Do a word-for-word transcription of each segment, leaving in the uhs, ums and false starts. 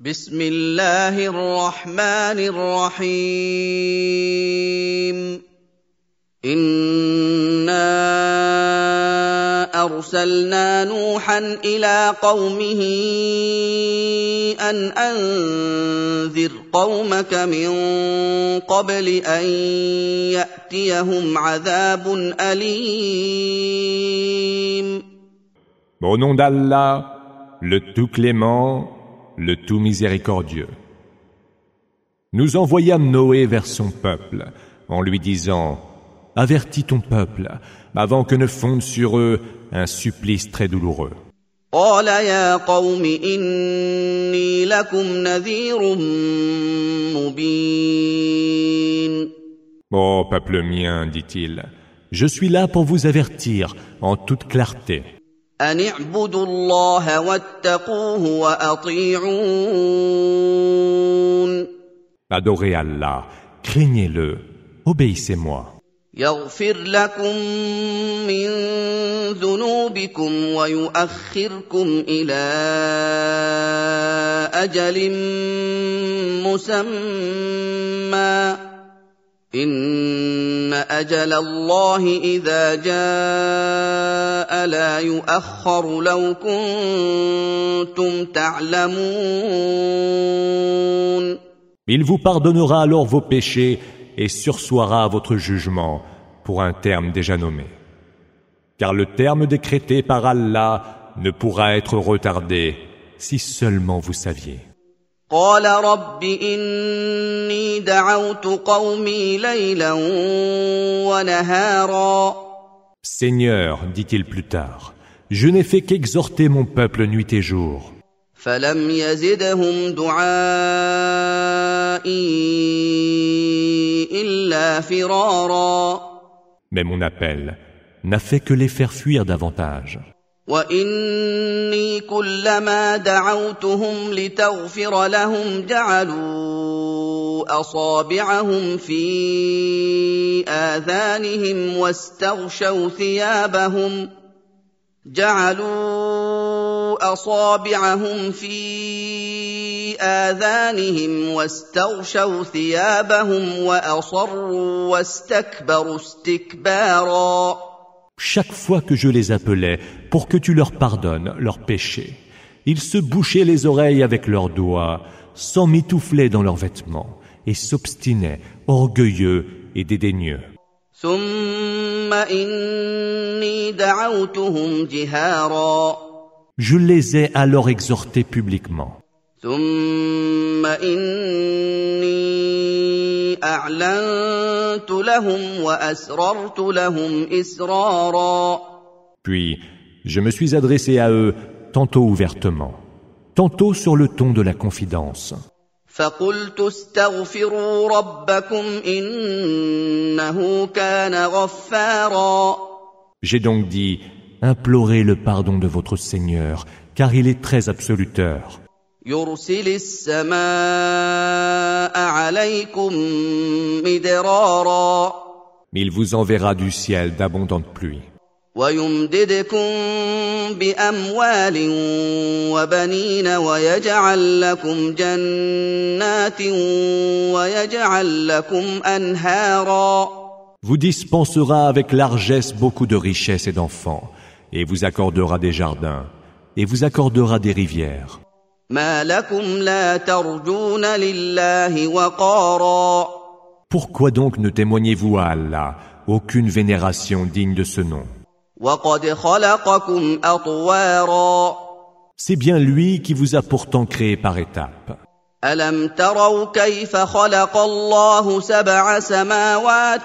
بسم الله الرحمن الرحيم إنا أرسلنا نوحا إلى قومه أن أنذر قومك من قبل أن يأتيهم عذاب أليم. Au nom d'Allah, le tout clément, le tout miséricordieux. Nous envoyâmes Noé vers son peuple, en lui disant « Avertis ton peuple, avant que ne fonde sur eux un supplice très douloureux. » قال يا قوم إني لكم نذير مبين. Ô peuple mien, dit-il, je suis là pour vous avertir en toute clarté. أن اعبدوا الله واتقوه وأطيعون. Adorez Allah, craignez-le, obéissez-moi. يغفر لكم من ذنوبكم ويؤخركم إلى أجل مسمى إن أجل الله إذا جاء لا يؤخر لو كنتم تعلمون. Il vous pardonnera alors vos péchés et sursoira à votre jugement pour un terme déjà nommé. Car le terme décrété par Allah ne pourra être retardé si seulement vous saviez. قال رب إني دعوت قومي ليلا ونهارا. Seigneur, dit-il plus tard, je n'ai fait qu'exhorter mon peuple nuit et jour. فلم يزدهم دعائي إلا فرارا. Mais mon appel n'a fait que les faire fuir davantage. وإني كلما دعوتهم لتغفر لهم جعلوا أصابعهم في آذانهم واستغشوا ثيابهم جعلوا أصابعهم في آذانهم واستغشوا ثيابهم وأصروا واستكبروا استكبارا. Chaque fois que je les appelais pour que tu leur pardonnes leurs péchés, ils se bouchaient les oreilles avec leurs doigts, s'emmitouflaient dans leurs vêtements et s'obstinaient, orgueilleux et dédaigneux. ثم إني دعوتهم جهارا. Je les ai alors exhortés publiquement. ثم إني أعلنت لهم وأسررت لهم إسرارا. Puis, je me suis adressé à eux tantôt ouvertement, tantôt sur le ton de la confidence. فقلت استغفروا ربكم إنه كان غفارا. J'ai donc dit, implorez le pardon de votre Seigneur, car il est très absoluteur. يرسل السماء عليكم مدرارا. Il vous enverra du ciel d'abondantes pluies. ويمددكم بأموال وبنين ويجعل لكم جنات ويجعل لكم أنهارا. Vous dispensera avec largesse beaucoup de richesses et d'enfants, et vous accordera des jardins, et vous accordera des rivières. ما لكم لا ترجون لله وقارا. Pourquoi donc ne témoignez-vous à Allah aucune vénération digne de ce nom? وقد خلقكم أطوارا. C'est bien lui qui vous a pourtant créé par étapes. ألم تروا كيف خلق الله سبع سماوات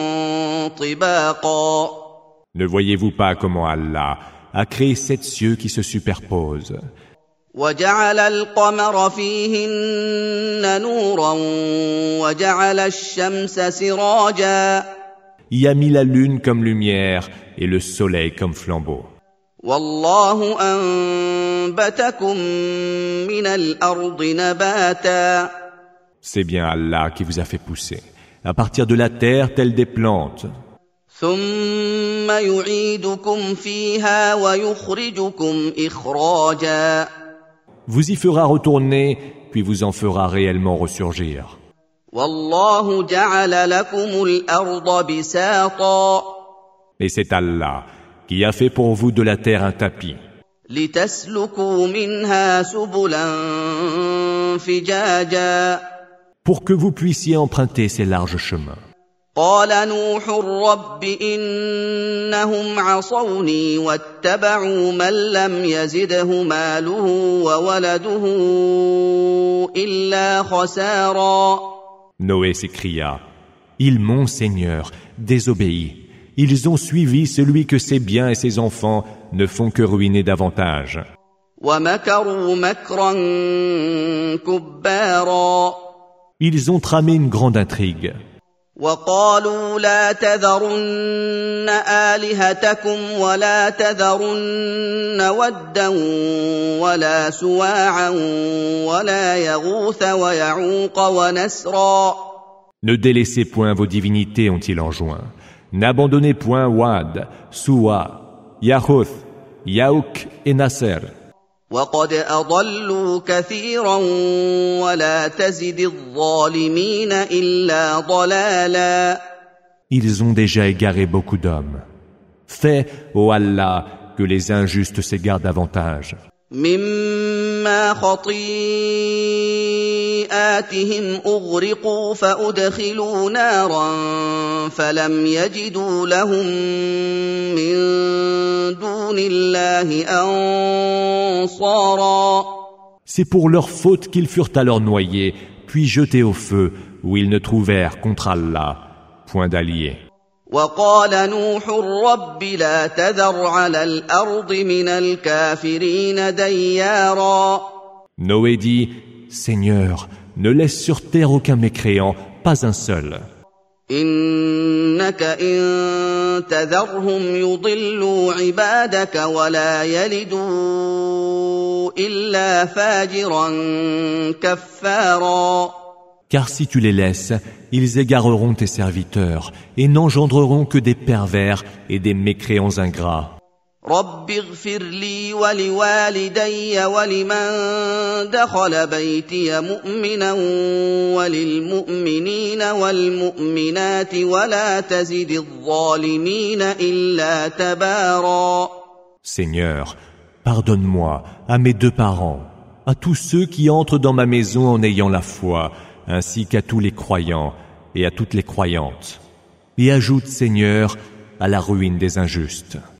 طباقا. Ne voyez-vous pas comment Allah a créé sept cieux qui se superposent? وجعل القمر فيهن نورا وجعل الشمس سراجا. Il a mis la lune comme lumière et le soleil comme flambeau. والله أنبتكم من الأرض نباتا. C'est bien Allah qui vous a fait pousser, à partir de la terre telles des plantes. ثم يعيدكم فيها ويخرجكم إخراجا. Vous y fera retourner, puis vous en fera réellement ressurgir. والله جعل لكم الأرض بساطا Et c'est Allah qui a fait pour vous de la terre un tapis, لتسلكوا منها سبلا فجاجا pour que vous puissiez emprunter ces larges chemins. قال نوح رب إنهم عصوني واتبعوا من لم يزده ماله وولده إلا خسارا. Noé s'écria, « Ils m'ont, Seigneur, désobéi. Ils ont suivi celui que ses biens et ses enfants ne font que ruiner davantage. » ومكروا مكرا كبارا. Ils ont tramé une grande intrigue. وقالوا لا تذرن آلهتكم ولا تذرن ودا ولا سواعا ولا يغوث ويعوق ونسرا. Ne délaissez point vos divinités, ont-ils enjoint. N'abandonnez point Wad, Suwa, Yahuth, Yaouk et Nasser. وقد أضلوا كثيرا ولا تزد الظالمين إلا ضلالا. Ils ont déjà égaré beaucoup d'hommes. Fais, ô Allah, que les injustes s'égarent davantage. مما خطيئاتهم أغرقوا فأدخلوا نارا فلم يجدوا لهم من دون الله أنصارا. C'est pour leur faute qu'ils furent alors noyés, puis jetés au feu, où ils ne trouvèrent contre Allah point d'alliés. وقال نوح رب لا تذر على الأرض من الكافرين ديارا. Noé dit, Seigneur, ne laisse sur terre aucun mécréant, pas un seul. إنك إن تذرهم يضلوا عبادك ولا يلدوا إلا فاجرا كفارا. Car si tu les laisses, ils égareront tes serviteurs et n'engendreront que des pervers et des mécréants ingrats. رب اغفر لي ولوالدي ولمن دخل بيتي مؤمنا وللمؤمنين والمؤمنات ولا تزد الظالمين إلا تبارا. Seigneur, pardonne-moi à mes deux parents, à tous ceux qui entrent dans ma maison en ayant la foi, ainsi qu'à tous les croyants et à toutes les croyantes. Et ajoute, Seigneur, à la ruine des injustes.